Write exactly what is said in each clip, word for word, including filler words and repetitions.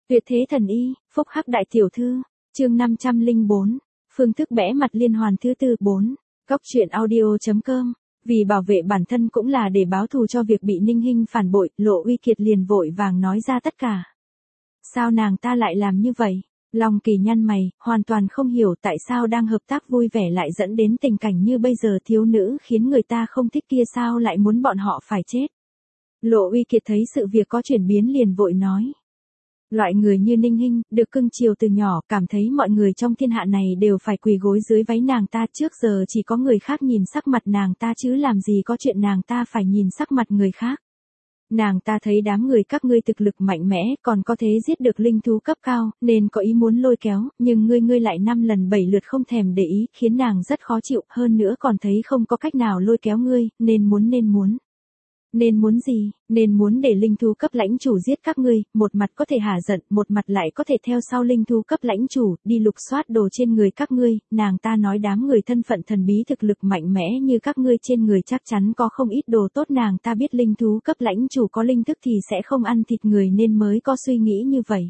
Tuyệt thế thần y, phúc hắc đại tiểu thư, chương năm trăm lẻ bốn, phương thức bẽ mặt liên hoàn thứ tư bốn, góc truyện audio.com, vì bảo vệ bản thân cũng là để báo thù cho việc bị Ninh Hinh phản bội, Lộ Uy Kiệt liền vội vàng nói ra tất cả. Sao nàng ta lại làm như vậy? Long Kỳ nhăn mày, hoàn toàn không hiểu tại sao đang hợp tác vui vẻ lại dẫn đến tình cảnh như bây giờ, thiếu nữ khiến người ta không thích kia sao lại muốn bọn họ phải chết. Lộ Uy Kiệt thấy sự việc có chuyển biến liền vội nói. Loại người như Ninh Hinh, được cưng chiều từ nhỏ, cảm thấy mọi người trong thiên hạ này đều phải quỳ gối dưới váy nàng ta, trước giờ chỉ có người khác nhìn sắc mặt nàng ta chứ làm gì có chuyện nàng ta phải nhìn sắc mặt người khác. Nàng ta thấy đám người các ngươi thực lực mạnh mẽ, còn có thể giết được linh thú cấp cao, nên có ý muốn lôi kéo, nhưng ngươi ngươi lại năm lần bảy lượt không thèm để ý, khiến nàng rất khó chịu, hơn nữa còn thấy không có cách nào lôi kéo ngươi, nên muốn nên muốn. Nên muốn gì? Nên muốn để linh thú cấp lãnh chủ giết các ngươi, một mặt có thể hả giận, một mặt lại có thể theo sau linh thú cấp lãnh chủ, đi lục soát đồ trên người các ngươi, nàng ta nói đám người thân phận thần bí thực lực mạnh mẽ như các ngươi trên người chắc chắn có không ít đồ tốt, nàng ta biết linh thú cấp lãnh chủ có linh thức thì sẽ không ăn thịt người nên mới có suy nghĩ như vậy.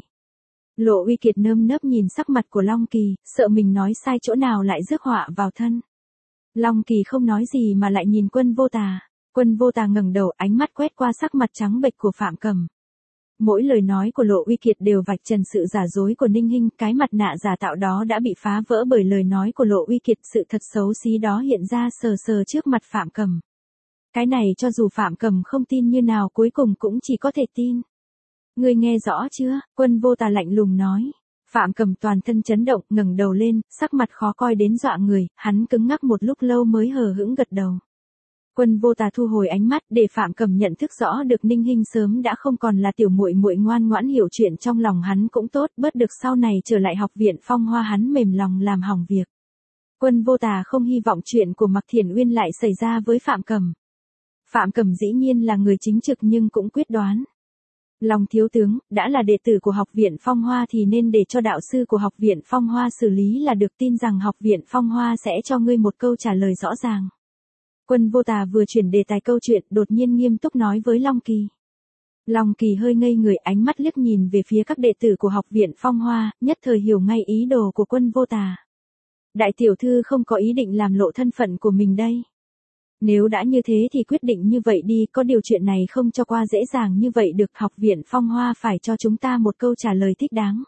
Lộ Uy Kiệt nơm nớp nhìn sắc mặt của Long Kỳ, sợ mình nói sai chỗ nào lại rước họa vào thân. Long Kỳ không nói gì mà lại nhìn Quân Vô Tà. Quân Vô Tà ngẩng đầu, ánh mắt quét qua sắc mặt trắng bệch của Phạm Cầm. Mỗi lời nói của Lộ Uy Kiệt đều vạch trần sự giả dối của Ninh Hinh, cái mặt nạ giả tạo đó đã bị phá vỡ bởi lời nói của Lộ Uy Kiệt, sự thật xấu xí đó hiện ra sờ sờ trước mặt Phạm Cầm. Cái này cho dù Phạm Cầm không tin như nào cuối cùng cũng chỉ có thể tin. Ngươi nghe rõ chưa? Quân Vô Tà lạnh lùng nói. Phạm Cầm toàn thân chấn động, ngẩng đầu lên, sắc mặt khó coi đến dọa người, hắn cứng ngắc một lúc lâu mới hờ hững gật đầu. Quân Vô Tà thu hồi ánh mắt để Phạm Cầm nhận thức rõ được Ninh Hinh sớm đã không còn là tiểu muội muội ngoan ngoãn, hiểu chuyện trong lòng hắn cũng tốt, bớt được sau này trở lại học viện Phong Hoa hắn mềm lòng làm hỏng việc. Quân Vô Tà không hy vọng chuyện của Mạc Thiển Uyên lại xảy ra với Phạm Cầm. Phạm Cầm dĩ nhiên là người chính trực nhưng cũng quyết đoán. Long thiếu tướng, đã là đệ tử của học viện Phong Hoa thì nên để cho đạo sư của học viện Phong Hoa xử lý là được, tin rằng học viện Phong Hoa sẽ cho ngươi một câu trả lời rõ ràng. Quân Vô Tà vừa chuyển đề tài câu chuyện, đột nhiên nghiêm túc nói với Long Kỳ. Long Kỳ hơi ngây người, ánh mắt liếc nhìn về phía các đệ tử của học viện Phong Hoa, nhất thời hiểu ngay ý đồ của Quân Vô Tà. Đại tiểu thư không có ý định làm lộ thân phận của mình đây. Nếu đã như thế thì quyết định như vậy đi, có điều chuyện này không cho qua dễ dàng như vậy được, học viện Phong Hoa phải cho chúng ta một câu trả lời thích đáng.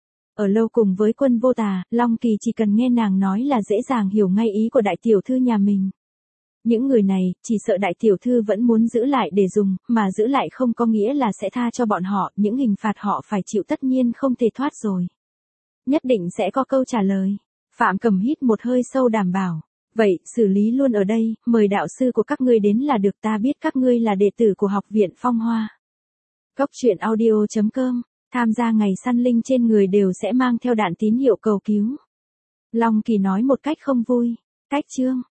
Ở lâu cùng với Quân Vô Tà, Long Kỳ chỉ cần nghe nàng nói là dễ dàng hiểu ngay ý của đại tiểu thư nhà mình. Những người này, chỉ sợ đại tiểu thư vẫn muốn giữ lại để dùng, mà giữ lại không có nghĩa là sẽ tha cho bọn họ, những hình phạt họ phải chịu tất nhiên không thể thoát rồi. Nhất định sẽ có câu trả lời. Phạm Cầm hít một hơi sâu đảm bảo. Vậy, xử lý luôn ở đây, mời đạo sư của các ngươi đến là được, ta biết các ngươi là đệ tử của học viện Phong Hoa. Góc truyện audio.com, tham gia ngày săn linh trên người đều sẽ mang theo đạn tín hiệu cầu cứu. Long Kỳ nói một cách không vui. Cách chương.